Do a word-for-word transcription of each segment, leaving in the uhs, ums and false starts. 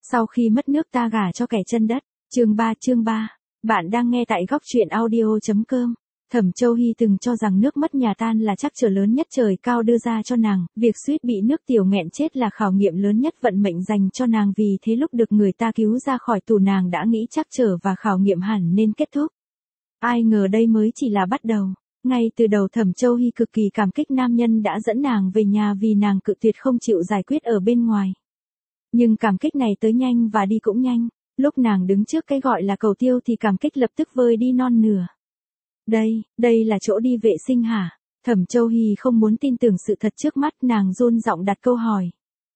Sau khi mất nước ta gả cho kẻ chân đất. Chương ba chương ba. Bạn đang nghe tại góc truyện audio.com. Thẩm Châu Hy từng cho rằng nước mất nhà tan là trắc trở lớn nhất trời cao đưa ra cho nàng, việc suýt bị nước tiểu nghẹn chết là khảo nghiệm lớn nhất vận mệnh dành cho nàng, vì thế lúc được người ta cứu ra khỏi tù nàng đã nghĩ trắc trở và khảo nghiệm hẳn nên kết thúc. Ai ngờ đây mới chỉ là bắt đầu. Ngay từ đầu Thẩm Châu Hy cực kỳ cảm kích nam nhân đã dẫn nàng về nhà vì nàng cự tuyệt không chịu giải quyết ở bên ngoài. Nhưng cảm kích này tới nhanh và đi cũng nhanh, lúc nàng đứng trước cái gọi là cầu tiêu thì cảm kích lập tức vơi đi non nửa. Đây, đây là chỗ đi vệ sinh hả? Thẩm Châu Hy không muốn tin tưởng sự thật trước mắt, nàng run giọng đặt câu hỏi.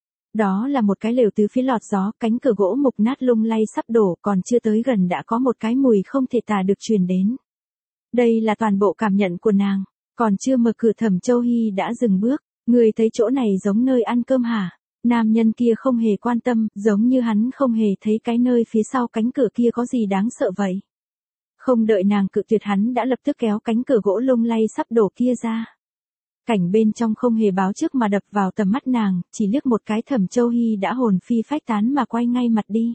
Đó là một cái lều tứ phía lọt gió, cánh cửa gỗ mục nát lung lay sắp đổ, còn chưa tới gần đã có một cái mùi không thể tả được truyền đến. Đây là toàn bộ cảm nhận của nàng, còn chưa mở cửa Thẩm Châu Hy đã dừng bước. Người thấy chỗ này giống nơi ăn cơm hả? Nam nhân kia không hề quan tâm, giống như hắn không hề thấy cái nơi phía sau cánh cửa kia có gì đáng sợ vậy. Không đợi nàng cự tuyệt hắn đã lập tức kéo cánh cửa gỗ lung lay sắp đổ kia ra. Cảnh bên trong không hề báo trước mà đập vào tầm mắt nàng, chỉ liếc một cái Thẩm Châu Hy đã hồn phi phách tán mà quay ngay mặt đi.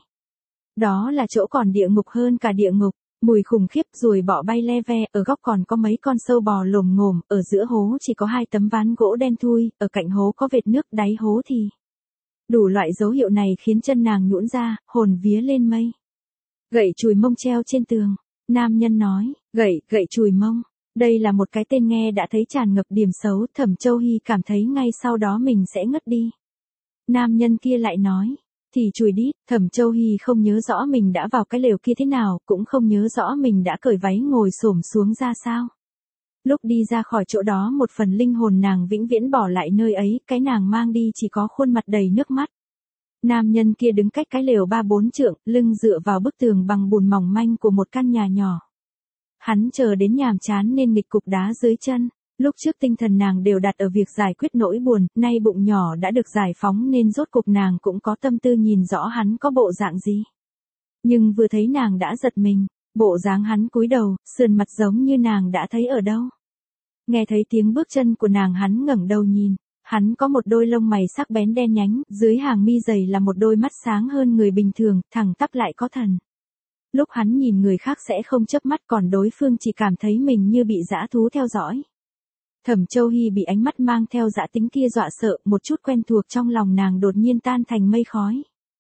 Đó là chỗ còn địa ngục hơn cả địa ngục, mùi khủng khiếp, ruồi bọ bay le ve, ở góc còn có mấy con sâu bò lồm ngồm, ở giữa hố chỉ có hai tấm ván gỗ đen thui, ở cạnh hố có vệt nước, đáy hố thì... Đủ loại dấu hiệu này khiến chân nàng nhũn ra, hồn vía lên mây. Gậy chùi mông treo trên tường. Nam nhân nói, gậy, gậy chùi mông. Đây là một cái tên nghe đã thấy tràn ngập điểm xấu, Thẩm Châu Hy cảm thấy ngay sau đó mình sẽ ngất đi. Nam nhân kia lại nói, thì chùi đít. Thẩm Châu Hy không nhớ rõ mình đã vào cái lều kia thế nào, cũng không nhớ rõ mình đã cởi váy ngồi xổm xuống ra sao. Lúc đi ra khỏi chỗ đó một phần linh hồn nàng vĩnh viễn bỏ lại nơi ấy, cái nàng mang đi chỉ có khuôn mặt đầy nước mắt. Nam nhân kia đứng cách cái lều ba bốn trượng, lưng dựa vào bức tường bằng bùn mỏng manh của một căn nhà nhỏ. Hắn chờ đến nhàm chán nên nghịch cục đá dưới chân. Lúc trước tinh thần nàng đều đặt ở việc giải quyết nỗi buồn, nay bụng nhỏ đã được giải phóng nên rốt cục nàng cũng có tâm tư nhìn rõ hắn có bộ dạng gì. Nhưng vừa thấy nàng đã giật mình, bộ dáng hắn cúi đầu, sườn mặt giống như nàng đã thấy ở đâu. Nghe thấy tiếng bước chân của nàng hắn ngẩng đầu nhìn, hắn có một đôi lông mày sắc bén đen nhánh, dưới hàng mi dày là một đôi mắt sáng hơn người bình thường, thẳng tắp lại có thần. Lúc hắn nhìn người khác sẽ không chớp mắt, còn đối phương chỉ cảm thấy mình như bị dã thú theo dõi. Thẩm Châu Hy bị ánh mắt mang theo dã tính kia dọa sợ, một chút quen thuộc trong lòng nàng đột nhiên tan thành mây khói.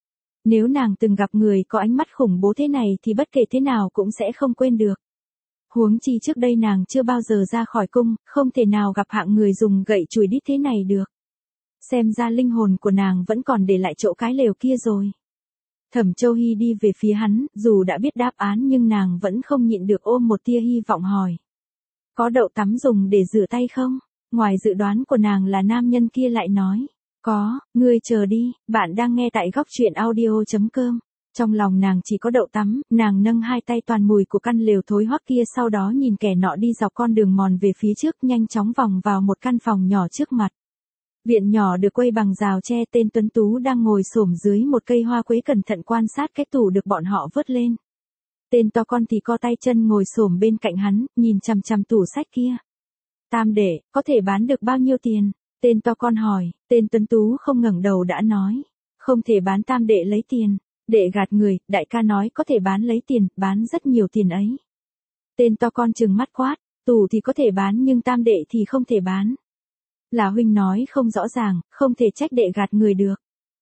Nếu nàng từng gặp người có ánh mắt khủng bố thế này thì bất kể thế nào cũng sẽ không quên được. Huống chi trước đây nàng chưa bao giờ ra khỏi cung, không thể nào gặp hạng người dùng gậy chùi đít thế này được. Xem ra linh hồn của nàng vẫn còn để lại chỗ cái lều kia rồi. Thẩm Châu Hy đi về phía hắn, dù đã biết đáp án nhưng nàng vẫn không nhịn được ôm một tia hy vọng hỏi. Có đậu tắm dùng để rửa tay không? Ngoài dự đoán của nàng là nam nhân kia lại nói. Có, ngươi chờ đi, bạn đang nghe tại góc truyện audio.com. Trong lòng nàng chỉ có đậu tắm, nàng nâng hai tay toàn mùi của căn lều thối hoắc kia, sau đó nhìn kẻ nọ đi dọc con đường mòn về phía trước, nhanh chóng vòng vào một căn phòng nhỏ trước mặt. Viện nhỏ được quây bằng rào tre, tên tuấn tú đang ngồi xổm dưới một cây hoa quế cẩn thận quan sát cái tủ được bọn họ vớt lên. Tên to con thì co tay chân ngồi xổm bên cạnh hắn, nhìn chằm chằm tủ sách kia. Tam đệ, có thể bán được bao nhiêu tiền? Tên to con hỏi, tên tuấn tú không ngẩng đầu đã nói. Không thể bán, tam đệ lấy tiền. Đệ gạt người, đại ca nói có thể bán lấy tiền, bán rất nhiều tiền ấy. Tên to con trừng mắt quát, tủ thì có thể bán nhưng tam đệ thì không thể bán. Là huynh nói không rõ ràng, không thể trách đệ gạt người được.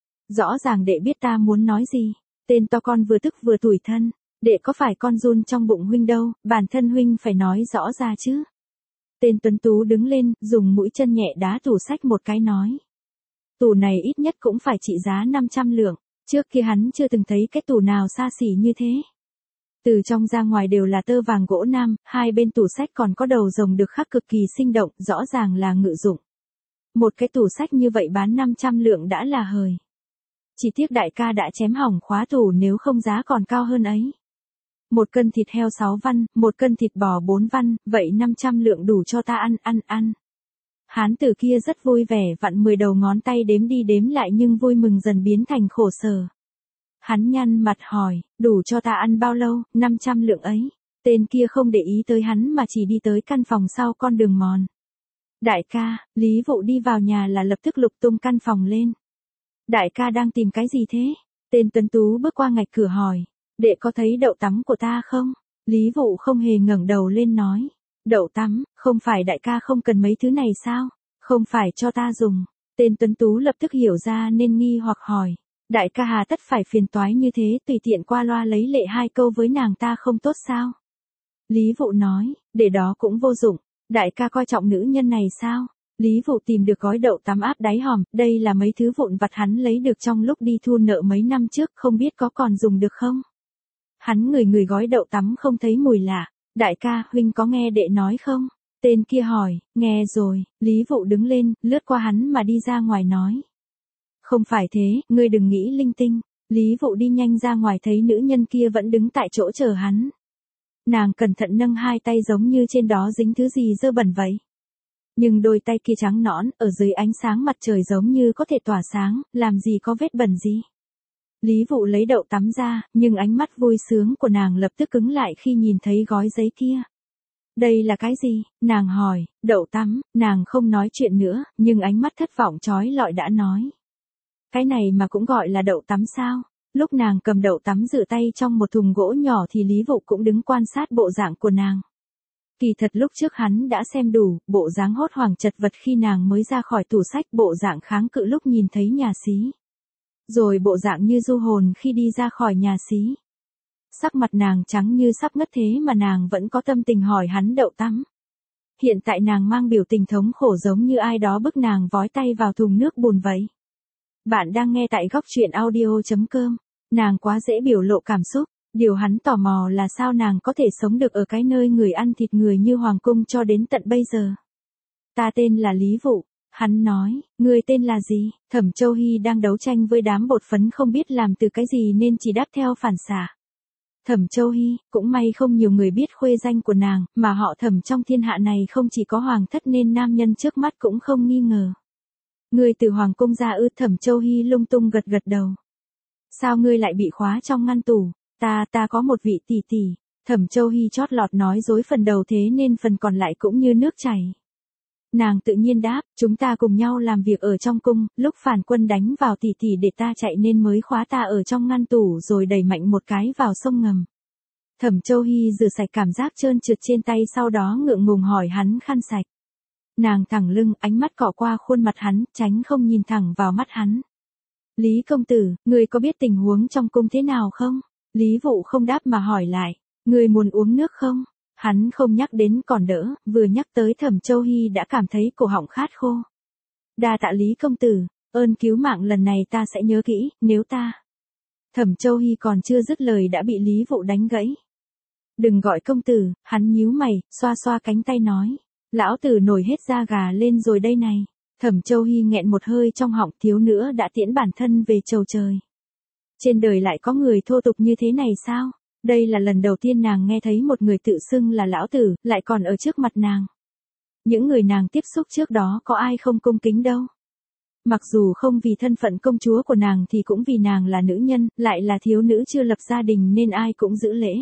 Rõ ràng đệ biết ta muốn nói gì. Tên to con vừa tức vừa tủi thân, đệ có phải con run trong bụng huynh đâu, bản thân huynh phải nói rõ ra chứ. Tên tuấn tú đứng lên, dùng mũi chân nhẹ đá tủ sách một cái nói. Tủ này ít nhất cũng phải trị giá năm trăm lượng. Trước kia hắn chưa từng thấy cái tủ nào xa xỉ như thế. Từ trong ra ngoài đều là tơ vàng gỗ nam, hai bên tủ sách còn có đầu rồng được khắc cực kỳ sinh động, rõ ràng là ngự dụng. Một cái tủ sách như vậy bán năm trăm lượng đã là hời. Chỉ tiếc đại ca đã chém hỏng khóa tủ, nếu không giá còn cao hơn ấy. Một cân thịt heo sáu văn, một cân thịt bò bốn văn, vậy năm trăm lượng đủ cho ta ăn, ăn, ăn. Hán tử kia rất vui vẻ vặn mười đầu ngón tay đếm đi đếm lại, nhưng vui mừng dần biến thành khổ sở. Hắn nhăn mặt hỏi, đủ cho ta ăn bao lâu, năm trăm lượng ấy. Tên kia không để ý tới hắn mà chỉ đi tới căn phòng sau con đường mòn. Đại ca, Lý Vụ đi vào nhà là lập tức lục tung căn phòng lên. Đại ca đang tìm cái gì thế? Tên tuấn tú bước qua ngạch cửa hỏi, đệ có thấy đậu tắm của ta không? Lý Vụ không hề ngẩng đầu lên nói, đậu tắm, không phải đại ca không cần mấy thứ này sao? Không phải cho ta dùng. Tên tuấn tú lập tức hiểu ra nên nghi hoặc hỏi, đại ca hà tất phải phiền toái như thế, tùy tiện qua loa lấy lệ hai câu với nàng ta không tốt sao? Lý Vụ nói, để đó cũng vô dụng, đại ca coi trọng nữ nhân này sao? Lý Vụ tìm được gói đậu tắm áp đáy hòm, đây là mấy thứ vụn vặt hắn lấy được trong lúc đi thu nợ mấy năm trước, không biết có còn dùng được không? Hắn ngửi ngửi gói đậu tắm không thấy mùi lạ, đại ca, huynh có nghe đệ nói không? Tên kia hỏi, nghe rồi, Lý Vụ đứng lên, lướt qua hắn mà đi ra ngoài nói. Không phải thế, ngươi đừng nghĩ linh tinh. Lý Vụ đi nhanh ra ngoài thấy nữ nhân kia vẫn đứng tại chỗ chờ hắn. Nàng cẩn thận nâng hai tay giống như trên đó dính thứ gì dơ bẩn vậy. Nhưng đôi tay kia trắng nõn, ở dưới ánh sáng mặt trời giống như có thể tỏa sáng, làm gì có vết bẩn gì. Lý Vụ lấy đậu tắm ra, nhưng ánh mắt vui sướng của nàng lập tức cứng lại khi nhìn thấy gói giấy kia. Đây là cái gì? Nàng hỏi, đậu tắm, nàng không nói chuyện nữa, nhưng ánh mắt thất vọng trói lọi đã nói. Cái này mà cũng gọi là đậu tắm sao? Lúc nàng cầm đậu tắm rửa tay trong một thùng gỗ nhỏ thì Lý Vụ cũng đứng quan sát bộ dạng của nàng. Kỳ thật lúc trước hắn đã xem đủ, bộ dáng hốt hoảng chật vật khi nàng mới ra khỏi tủ sách, bộ dạng kháng cự lúc nhìn thấy nhà xí. Rồi bộ dạng như du hồn khi đi ra khỏi nhà xí. Sắc mặt nàng trắng như sắp ngất thế mà nàng vẫn có tâm tình hỏi hắn đậu tắm. Hiện tại nàng mang biểu tình thống khổ giống như ai đó bức nàng vói tay vào thùng nước bùn vậy. Bạn đang nghe tại góc truyện audio chấm com. Nàng quá dễ biểu lộ cảm xúc. Điều hắn tò mò là sao nàng có thể sống được ở cái nơi người ăn thịt người như Hoàng Cung cho đến tận bây giờ. Ta tên là Lý Vụ. Hắn nói, người tên là gì? Thẩm Châu Hy đang đấu tranh với đám bột phấn không biết làm từ cái gì nên chỉ đáp theo phản xạ. Thẩm Châu Hy, cũng may không nhiều người biết khuê danh của nàng, mà họ Thẩm trong thiên hạ này không chỉ có hoàng thất nên nam nhân trước mắt cũng không nghi ngờ. Ngươi từ Hoàng Cung ra ư? Thẩm Châu Hy lung tung gật gật đầu. Sao ngươi lại bị khóa trong ngăn tủ? Ta, ta có một vị tỷ tỷ. Thẩm Châu Hy chót lọt nói dối phần đầu thế nên phần còn lại cũng như nước chảy. Nàng tự nhiên đáp, chúng ta cùng nhau làm việc ở trong cung, lúc phản quân đánh vào tỷ tỷ để ta chạy nên mới khóa ta ở trong ngăn tủ rồi đẩy mạnh một cái vào sông ngầm. Thẩm Châu Hy rửa sạch cảm giác trơn trượt trên tay sau đó ngượng ngùng hỏi hắn khăn sạch. Nàng thẳng lưng, ánh mắt cọ qua khuôn mặt hắn, tránh không nhìn thẳng vào mắt hắn. Lý công tử, ngươi có biết tình huống trong cung thế nào không? Lý Vụ không đáp mà hỏi lại, ngươi muốn uống nước không? Hắn không nhắc đến còn đỡ, vừa nhắc tới Thẩm Châu Hy đã cảm thấy cổ họng khát khô. Đa tạ Lý công tử, ơn cứu mạng lần này ta sẽ nhớ kỹ, nếu ta. Thẩm Châu Hy còn chưa dứt lời đã bị Lý Vụ đánh gãy. Đừng gọi công tử, hắn nhíu mày, xoa xoa cánh tay nói. Lão tử nổi hết da gà lên rồi đây này. Thẩm Châu Hy nghẹn một hơi trong họng, thiếu nữa đã tiễn bản thân về chầu trời. Trên đời lại có người thô tục như thế này sao? Đây là lần đầu tiên nàng nghe thấy một người tự xưng là lão tử, lại còn ở trước mặt nàng. Những người nàng tiếp xúc trước đó có ai không cung kính đâu. Mặc dù không vì thân phận công chúa của nàng thì cũng vì nàng là nữ nhân, lại là thiếu nữ chưa lập gia đình nên ai cũng giữ lễ.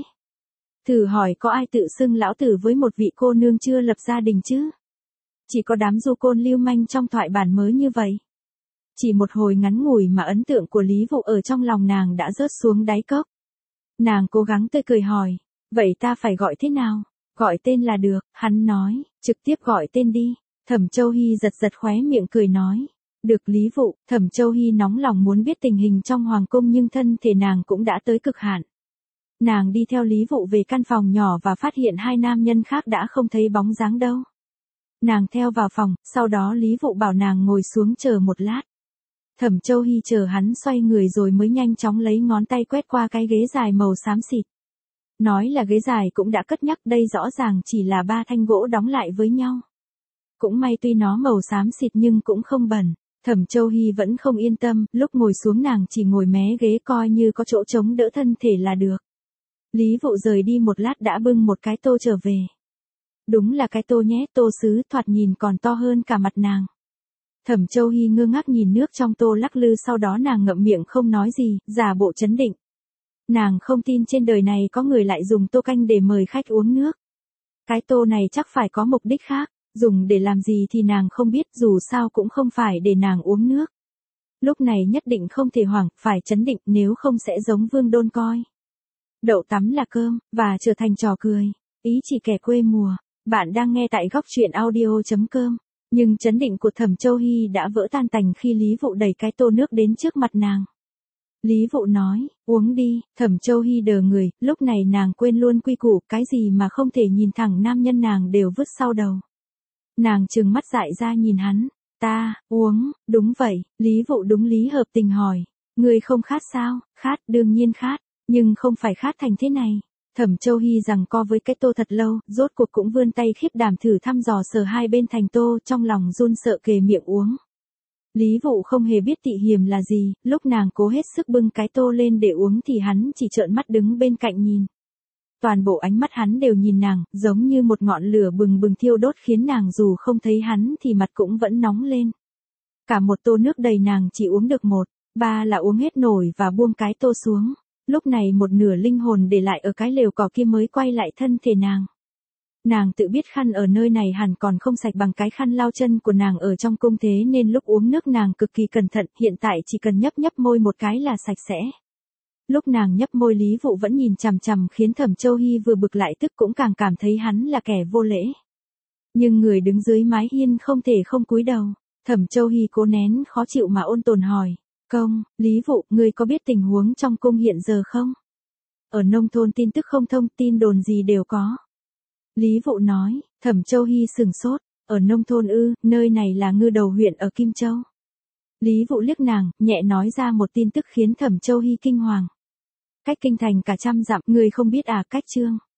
Thử hỏi có ai tự xưng lão tử với một vị cô nương chưa lập gia đình chứ? Chỉ có đám du côn lưu manh trong thoại bản mới như vậy. Chỉ một hồi ngắn ngủi mà ấn tượng của Lý Vụ ở trong lòng nàng đã rớt xuống đáy cốc. Nàng cố gắng tươi cười hỏi, vậy ta phải gọi thế nào? Gọi tên là được, hắn nói, trực tiếp gọi tên đi. Thẩm Châu Hy giật giật khóe miệng cười nói, được Lý Vụ. Thẩm Châu Hy nóng lòng muốn biết tình hình trong Hoàng Cung nhưng thân thể nàng cũng đã tới cực hạn. Nàng đi theo Lý Vụ về căn phòng nhỏ và phát hiện hai nam nhân khác đã không thấy bóng dáng đâu. Nàng theo vào phòng, sau đó Lý Vụ bảo nàng ngồi xuống chờ một lát. Thẩm Châu Hy chờ hắn xoay người rồi mới nhanh chóng lấy ngón tay quét qua cái ghế dài màu xám xịt. Nói là ghế dài cũng đã cất nhắc, đây rõ ràng chỉ là ba thanh gỗ đóng lại với nhau. Cũng may tuy nó màu xám xịt nhưng cũng không bẩn. Thẩm Châu Hy vẫn không yên tâm, lúc ngồi xuống nàng chỉ ngồi mé ghế coi như có chỗ chống đỡ thân thể là được. Lý Vụ rời đi một lát đã bưng một cái tô trở về. Đúng là cái tô nhé, tô sứ thoạt nhìn còn to hơn cả mặt nàng. Thẩm Châu Hy ngơ ngác nhìn nước trong tô lắc lư, sau đó nàng ngậm miệng không nói gì, giả bộ trấn định. Nàng không tin trên đời này có người lại dùng tô canh để mời khách uống nước. Cái tô này chắc phải có mục đích khác, dùng để làm gì thì nàng không biết, dù sao cũng không phải để nàng uống nước. Lúc này nhất định không thể hoảng, phải trấn định nếu không sẽ giống Vương Đôn coi đậu tắm là cơm, và trở thành trò cười. Ý chỉ kẻ quê mùa. Bạn đang nghe tại góc truyện audio.com. Nhưng trấn định của Thẩm Châu Hy đã vỡ tan tành khi Lý Vụ đẩy cái tô nước đến trước mặt nàng. Lý Vụ nói, uống đi. Thẩm Châu Hy đờ người, lúc này nàng quên luôn quy củ, cái gì mà không thể nhìn thẳng nam nhân nàng đều vứt sau đầu. Nàng trừng mắt dại ra nhìn hắn. Ta, uống, đúng vậy. Lý Vụ đúng lý hợp tình hỏi. Người không khát sao? Khát, đương nhiên khát. Nhưng không phải khát thành thế này. Thẩm Châu Hy giằng co với cái tô thật lâu, rốt cuộc cũng vươn tay khiếp đảm thử thăm dò sờ hai bên thành tô, trong lòng run sợ kề miệng uống. Lý Vụ không hề biết tị hiềm là gì, lúc nàng cố hết sức bưng cái tô lên để uống thì hắn chỉ trợn mắt đứng bên cạnh nhìn. Toàn bộ ánh mắt hắn đều nhìn nàng, giống như một ngọn lửa bừng bừng thiêu đốt khiến nàng dù không thấy hắn thì mặt cũng vẫn nóng lên. Cả một tô nước đầy nàng chỉ uống được một, ba là uống hết nổi và buông cái tô xuống. Lúc này một nửa linh hồn để lại ở cái lều cỏ kia mới quay lại thân thể nàng. Nàng tự biết khăn ở nơi này hẳn còn không sạch bằng cái khăn lau chân của nàng ở trong cung thế nên lúc uống nước nàng cực kỳ cẩn thận, hiện tại chỉ cần nhấp nhấp môi một cái là sạch sẽ. Lúc nàng nhấp môi Lý Vụ vẫn nhìn chằm chằm khiến Thẩm Châu Hy vừa bực lại tức cũng càng cảm thấy hắn là kẻ vô lễ. Nhưng người đứng dưới mái hiên không thể không cúi đầu. Thẩm Châu Hy cố nén khó chịu mà ôn tồn hỏi. Công, Lý Vụ, ngươi có biết tình huống trong cung hiện giờ không? Ở nông thôn tin tức không thông, tin đồn gì đều có. Lý Vụ nói, Thẩm Châu Hy sừng sốt, ở nông thôn ư, nơi này là Ngư Đầu huyện ở Kim Châu. Lý Vụ liếc nàng, nhẹ nói ra một tin tức khiến Thẩm Châu Hy kinh hoàng. Cách kinh thành cả trăm dặm, ngươi không biết à? Cách Trương